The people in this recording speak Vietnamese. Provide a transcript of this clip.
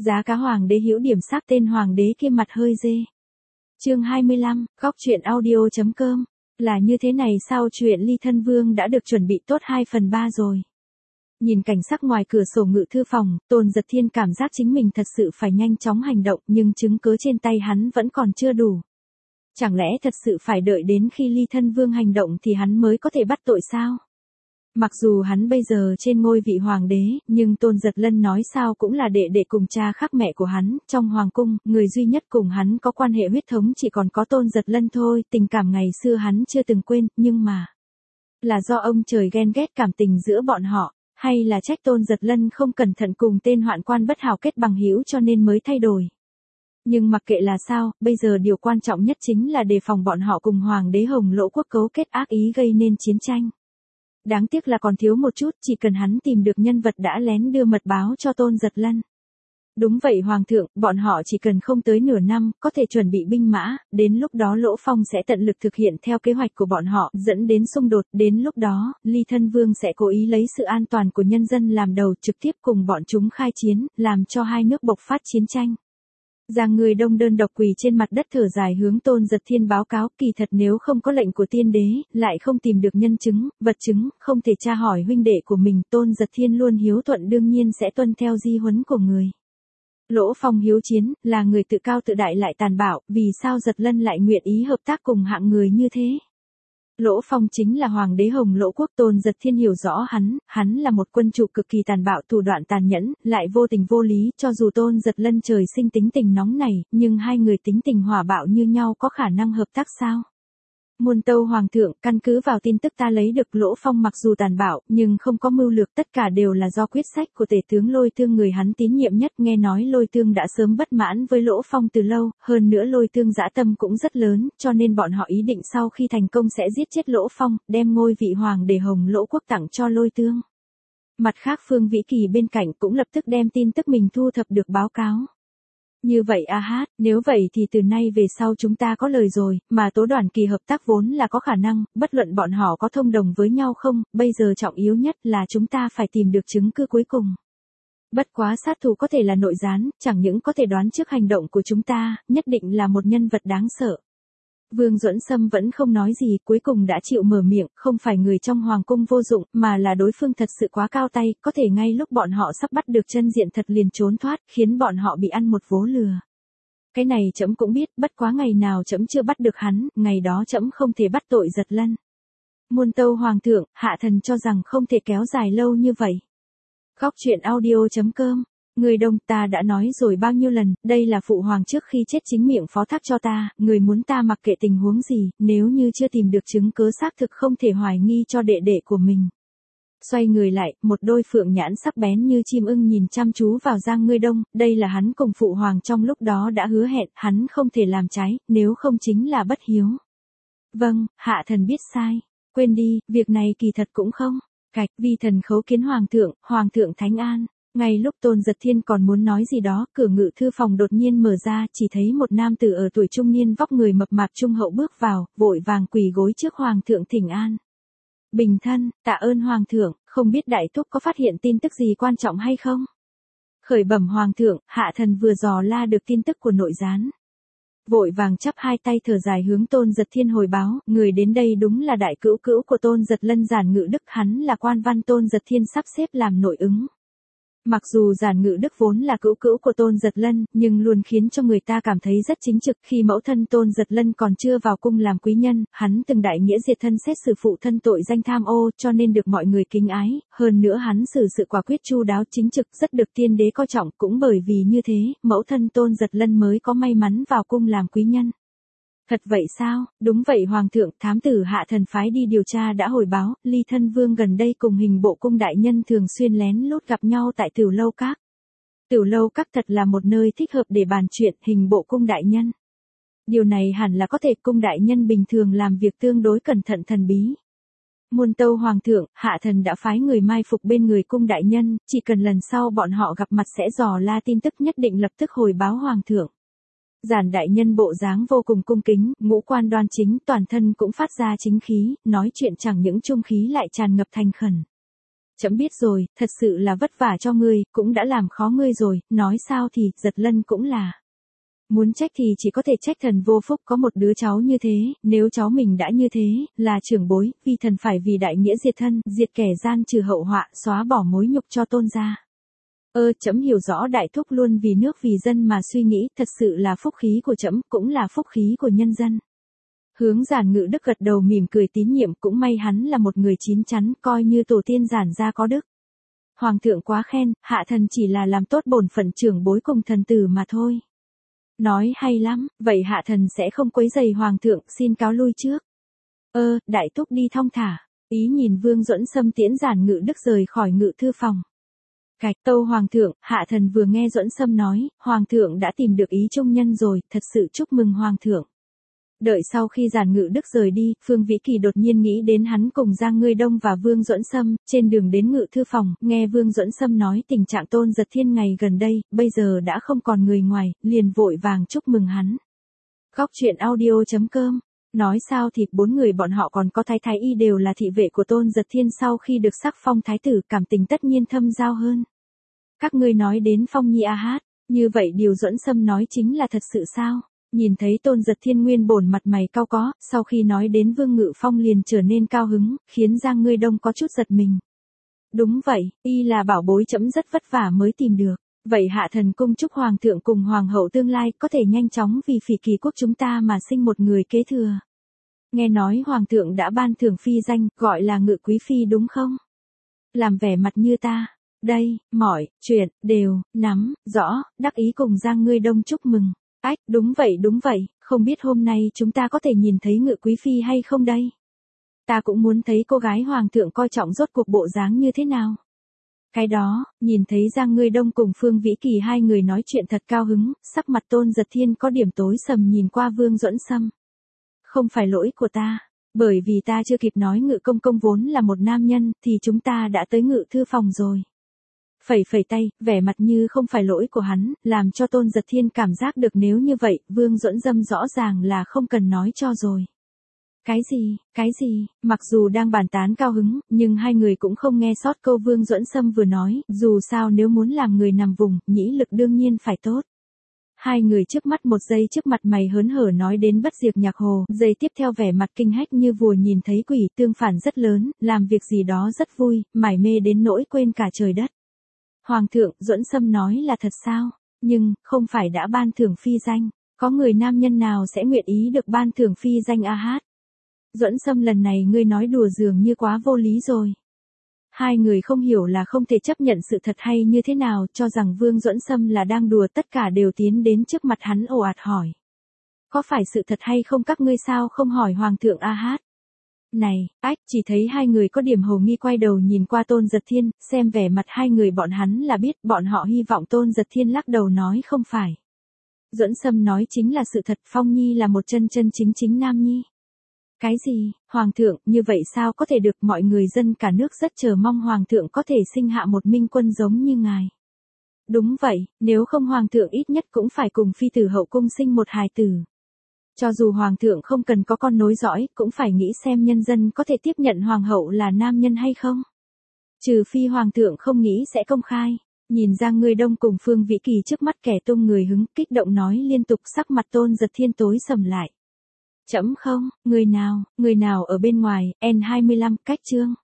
Giá cá hoàng đế hữu điểm sắc tên hoàng đế kia mặt hơi dê. Chương 25, góc truyện audio.com. Là như thế này sao, chuyện Ly Thân Vương đã được chuẩn bị tốt 2/3 rồi. Nhìn cảnh sắc ngoài cửa sổ ngự thư phòng, Tôn Giật Thiên cảm giác chính mình thật sự phải nhanh chóng hành động, nhưng chứng cứ trên tay hắn vẫn còn chưa đủ. Chẳng lẽ thật sự phải đợi đến khi Ly Thân Vương hành động thì hắn mới có thể bắt tội sao? Mặc dù hắn bây giờ trên ngôi vị hoàng đế, nhưng Tôn Giật Lân nói sao cũng là đệ đệ cùng cha khác mẹ của hắn, trong hoàng cung, người duy nhất cùng hắn có quan hệ huyết thống chỉ còn có Tôn Giật Lân thôi, tình cảm ngày xưa hắn chưa từng quên, nhưng mà là do ông trời ghen ghét cảm tình giữa bọn họ, hay là trách Tôn Giật Lân không cẩn thận cùng tên hoạn quan bất hảo kết bằng hữu cho nên mới thay đổi. Nhưng mặc kệ là sao, bây giờ điều quan trọng nhất chính là đề phòng bọn họ cùng hoàng đế Hồng Lỗ quốc cấu kết ác ý gây nên chiến tranh. Đáng tiếc là còn thiếu một chút, chỉ cần hắn tìm được nhân vật đã lén đưa mật báo cho Tôn Giật Lân. Đúng vậy hoàng thượng, bọn họ chỉ cần không tới nửa năm, có thể chuẩn bị binh mã, đến lúc đó Lỗ Phong sẽ tận lực thực hiện theo kế hoạch của bọn họ, dẫn đến xung đột, đến lúc đó, Ly Thân Vương sẽ cố ý lấy sự an toàn của nhân dân làm đầu trực tiếp cùng bọn chúng khai chiến, làm cho hai nước bộc phát chiến tranh. Giang người Đông đơn độc quỳ trên mặt đất thở dài hướng Tôn Giật Thiên báo cáo, kỳ thật nếu không có lệnh của tiên đế, lại không tìm được nhân chứng, vật chứng, không thể tra hỏi huynh đệ của mình, Tôn Giật Thiên luôn hiếu thuận đương nhiên sẽ tuân theo di huấn của người. Lỗ Phong hiếu chiến, là người tự cao tự đại lại tàn bạo, vì sao Giật Lân lại nguyện ý hợp tác cùng hạng người như thế? Lỗ Phong chính là hoàng đế Hồng Lỗ quốc, Tôn Giật Thiên hiểu rõ hắn là một quân chủ cực kỳ tàn bạo, thủ đoạn tàn nhẫn, lại vô tình vô lý, cho dù Tôn Giật Lân trời sinh tính tình nóng này, nhưng hai người tính tình hỏa bạo như nhau có khả năng hợp tác sao? Muôn tâu hoàng thượng, căn cứ vào tin tức ta lấy được, Lỗ Phong mặc dù tàn bạo, nhưng không có mưu lược, tất cả đều là do quyết sách của tể tướng Lôi Tương, người hắn tín nhiệm nhất, nghe nói Lôi Tương đã sớm bất mãn với Lỗ Phong từ lâu, hơn nữa Lôi Tương dã tâm cũng rất lớn, cho nên bọn họ ý định sau khi thành công sẽ giết chết Lỗ Phong, đem ngôi vị hoàng để Hồng Lỗ quốc tặng cho Lôi Tương. Mặt khác Phương Vĩ Kỳ bên cạnh cũng lập tức đem tin tức mình thu thập được báo cáo. Như vậy nếu vậy thì từ nay về sau chúng ta có lời rồi, mà Tố Đoàn Kỳ hợp tác vốn là có khả năng, bất luận bọn họ có thông đồng với nhau không, bây giờ trọng yếu nhất là chúng ta phải tìm được chứng cứ cuối cùng. Bất quá sát thủ có thể là nội gián, chẳng những có thể đoán trước hành động của chúng ta, nhất định là một nhân vật đáng sợ. Vương Duẫn Sâm vẫn không nói gì, cuối cùng đã chịu mở miệng, không phải người trong hoàng cung vô dụng, mà là đối phương thật sự quá cao tay, có thể ngay lúc bọn họ sắp bắt được chân diện thật liền trốn thoát, khiến bọn họ bị ăn một vố lừa. Cái này trẫm cũng biết, bất quá ngày nào trẫm chưa bắt được hắn, ngày đó trẫm không thể bắt tội Giật Lân. Muôn tâu hoàng thượng, hạ thần cho rằng không thể kéo dài lâu như vậy. Góc truyện audio.com. Người Đông, ta đã nói rồi bao nhiêu lần, đây là phụ hoàng trước khi chết chính miệng phó thác cho ta, người muốn ta mặc kệ tình huống gì, nếu như chưa tìm được chứng cứ xác thực không thể hoài nghi cho đệ đệ của mình. Xoay người lại, một đôi phượng nhãn sắc bén như chim ưng nhìn chăm chú vào Giang Ngươi Đông, đây là hắn cùng phụ hoàng trong lúc đó đã hứa hẹn, hắn không thể làm trái, nếu không chính là bất hiếu. Vâng, hạ thần biết sai, quên đi, việc này kỳ thật cũng không. Cạch, vi thần khấu kiến hoàng thượng thánh an. Ngay lúc Tôn Giật Thiên còn muốn nói gì đó, cửa ngự thư phòng đột nhiên mở ra, chỉ thấy một nam tử ở tuổi trung niên vóc người mập mạp trung hậu bước vào, vội vàng quỳ gối trước hoàng thượng thỉnh an. Bình thân, tạ ơn hoàng thượng, không biết đại thúc có phát hiện tin tức gì quan trọng hay không? Khởi bẩm hoàng thượng, hạ thần vừa dò la được tin tức của nội gián. Vội vàng chắp hai tay thở dài hướng Tôn Giật Thiên hồi báo, người đến đây đúng là đại cữu cữu của Tôn Giật Lân Giản Ngự Đức, hắn là quan văn Tôn Giật Thiên sắp xếp làm nội ứng. Mặc dù Giản Ngự Đức vốn là cữu cữu của Tôn Giật Lân, nhưng luôn khiến cho người ta cảm thấy rất chính trực, khi mẫu thân Tôn Giật Lân còn chưa vào cung làm quý nhân, hắn từng đại nghĩa diệt thân xét xử phụ thân tội danh tham ô, cho nên được mọi người kính ái, hơn nữa hắn xử sự quả quyết chu đáo chính trực, rất được tiên đế coi trọng, cũng bởi vì như thế, mẫu thân Tôn Giật Lân mới có may mắn vào cung làm quý nhân. Thật vậy sao? Đúng vậy hoàng thượng, thám tử hạ thần phái đi điều tra đã hồi báo, Ly Thân Vương gần đây cùng Hình Bộ cung đại nhân thường xuyên lén lút gặp nhau tại Tửu Lâu Các. Tửu Lâu Các thật là một nơi thích hợp để bàn chuyện, Hình Bộ cung đại nhân. Điều này hẳn là có thể, cung đại nhân bình thường làm việc tương đối cẩn thận thần bí. Muôn tâu hoàng thượng, hạ thần đã phái người mai phục bên người cung đại nhân, chỉ cần lần sau bọn họ gặp mặt sẽ dò la tin tức nhất định lập tức hồi báo hoàng thượng. Giản đại nhân bộ dáng vô cùng cung kính, ngũ quan đoan chính, toàn thân cũng phát ra chính khí, nói chuyện chẳng những trung khí lại tràn ngập thành khẩn. Trẫm biết rồi, thật sự là vất vả cho ngươi, cũng đã làm khó ngươi rồi, nói sao thì, Giật Lân cũng là. Muốn trách thì chỉ có thể trách thần vô phúc có một đứa cháu như thế, nếu cháu mình đã như thế, là trưởng bối, vì thần phải vì đại nghĩa diệt thân, diệt kẻ gian trừ hậu họa, xóa bỏ mối nhục cho Tôn gia. Trẫm hiểu rõ đại thúc luôn vì nước vì dân mà suy nghĩ, thật sự là phúc khí của trẫm, cũng là phúc khí của nhân dân. Hướng Giản Ngự Đức gật đầu mỉm cười tín nhiệm, cũng may hắn là một người chín chắn, coi như tổ tiên Giản gia có đức. Hoàng thượng quá khen, hạ thần chỉ là làm tốt bổn phận trưởng bối cùng thần tử mà thôi. Nói hay lắm, vậy hạ thần sẽ không quấy rầy hoàng thượng, xin cáo lui trước. Đại thúc đi thong thả, ý nhìn Vương Duẫn Sâm tiễn Giản Ngự Đức rời khỏi ngự thư phòng. Cạch tâu hoàng thượng, hạ thần vừa nghe Duẫn Sâm nói, hoàng thượng đã tìm được ý trung nhân rồi, thật sự chúc mừng hoàng thượng. Đợi sau khi Giản Ngự Đức rời đi, Phương Vĩ Kỳ đột nhiên nghĩ đến hắn cùng Giang Ngươi Đông và Vương Duẫn Sâm, trên đường đến ngự thư phòng, nghe Vương Duẫn Sâm nói tình trạng Tôn Giật Thiên ngày gần đây, bây giờ đã không còn người ngoài, liền vội vàng chúc mừng hắn. Góc truyện audio.com. Nói sao thì 4 người bọn họ còn có Thái Y đều là thị vệ của Tôn Giật Thiên, sau khi được sắc phong thái tử, cảm tình tất nhiên thâm giao hơn. Các ngươi nói đến Phong Nhi a hát, như vậy điều Duẫn Sâm nói chính là thật sự sao? Nhìn thấy Tôn Giật Thiên nguyên bổn mặt mày cau có, sau khi nói đến Vương Ngự Phong liền trở nên cao hứng, khiến Giang Ngươi Đông có chút giật mình. Đúng vậy, y là bảo bối trẫm rất vất vả mới tìm được. Vậy hạ thần cung chúc hoàng thượng cùng hoàng hậu tương lai có thể nhanh chóng vì Phỉ Kỳ quốc chúng ta mà sinh một người kế thừa. Nghe nói hoàng thượng đã ban thưởng phi danh, gọi là Ngự Quý Phi đúng không? Làm vẻ mặt như ta. Đây, mọi chuyện đều nắm rõ, đắc ý cùng Giang Ngươi Đông chúc mừng. Ách, đúng vậy, không biết hôm nay chúng ta có thể nhìn thấy Ngự Quý Phi hay không đây? Ta cũng muốn thấy cô gái hoàng thượng coi trọng rốt cuộc bộ dáng như thế nào. Cái đó, nhìn thấy Giang Ngươi Đông cùng Phương Vĩ Kỳ hai người nói chuyện thật cao hứng, sắc mặt Tôn Giật Thiên có điểm tối sầm nhìn qua Vương Duẫn Sâm. Không phải lỗi của ta, bởi vì ta chưa kịp nói Ngự công công vốn là một nam nhân, thì chúng ta đã tới ngự thư phòng rồi. Phẩy tay, vẻ mặt như không phải lỗi của hắn, làm cho Tôn Giật Thiên cảm giác được nếu như vậy, Vương Duẫn Sâm rõ ràng là không cần nói cho rồi. Cái gì, mặc dù đang bàn tán cao hứng, nhưng hai người cũng không nghe sót câu Vương Duẫn Sâm vừa nói, dù sao nếu muốn làm người nằm vùng, nhĩ lực đương nhiên phải tốt. Hai người trước mắt một giây trước mặt mày hớn hở nói đến Bất Diệt Nhạc Hồ, giây tiếp theo vẻ mặt kinh hách như vùa nhìn thấy quỷ, tương phản rất lớn, làm việc gì đó rất vui, mải mê đến nỗi quên cả trời đất. Hoàng thượng, Duẫn Sâm nói là thật sao? Nhưng, không phải đã ban thưởng phi danh, có người nam nhân nào sẽ nguyện ý được ban thưởng phi danh a hát? Duẫn Sâm lần này ngươi nói đùa dường như quá vô lý rồi. Hai người không hiểu là không thể chấp nhận sự thật hay như thế nào, cho rằng Vương Duẫn Sâm là đang đùa, tất cả đều tiến đến trước mặt hắn ồ ạt hỏi. Có phải sự thật hay không, các ngươi sao không hỏi hoàng thượng a hát? Này, chỉ thấy hai người có điểm hồ nghi quay đầu nhìn qua Tôn Giật Thiên, xem vẻ mặt hai người bọn hắn là biết, bọn họ hy vọng Tôn Giật Thiên lắc đầu nói không phải. Duẫn Sâm nói chính là sự thật, Phong Nhi là một chân chính nam nhi. Cái gì, hoàng thượng, như vậy sao có thể được, mọi người dân cả nước rất chờ mong hoàng thượng có thể sinh hạ một minh quân giống như ngài. Đúng vậy, nếu không hoàng thượng ít nhất cũng phải cùng phi tử hậu cung sinh một hài tử. Cho dù hoàng thượng không cần có con nối dõi, cũng phải nghĩ xem nhân dân có thể tiếp nhận hoàng hậu là nam nhân hay không. Trừ phi hoàng thượng không nghĩ sẽ công khai. Nhìn Giang Ngươi Đông cùng Phương Vĩ Kỳ trước mắt kẻ tung người hứng, kích động nói liên tục, sắc mặt Tôn Giật Thiên tối sầm lại. Chấm không, người nào ở bên ngoài, N25, cách chương.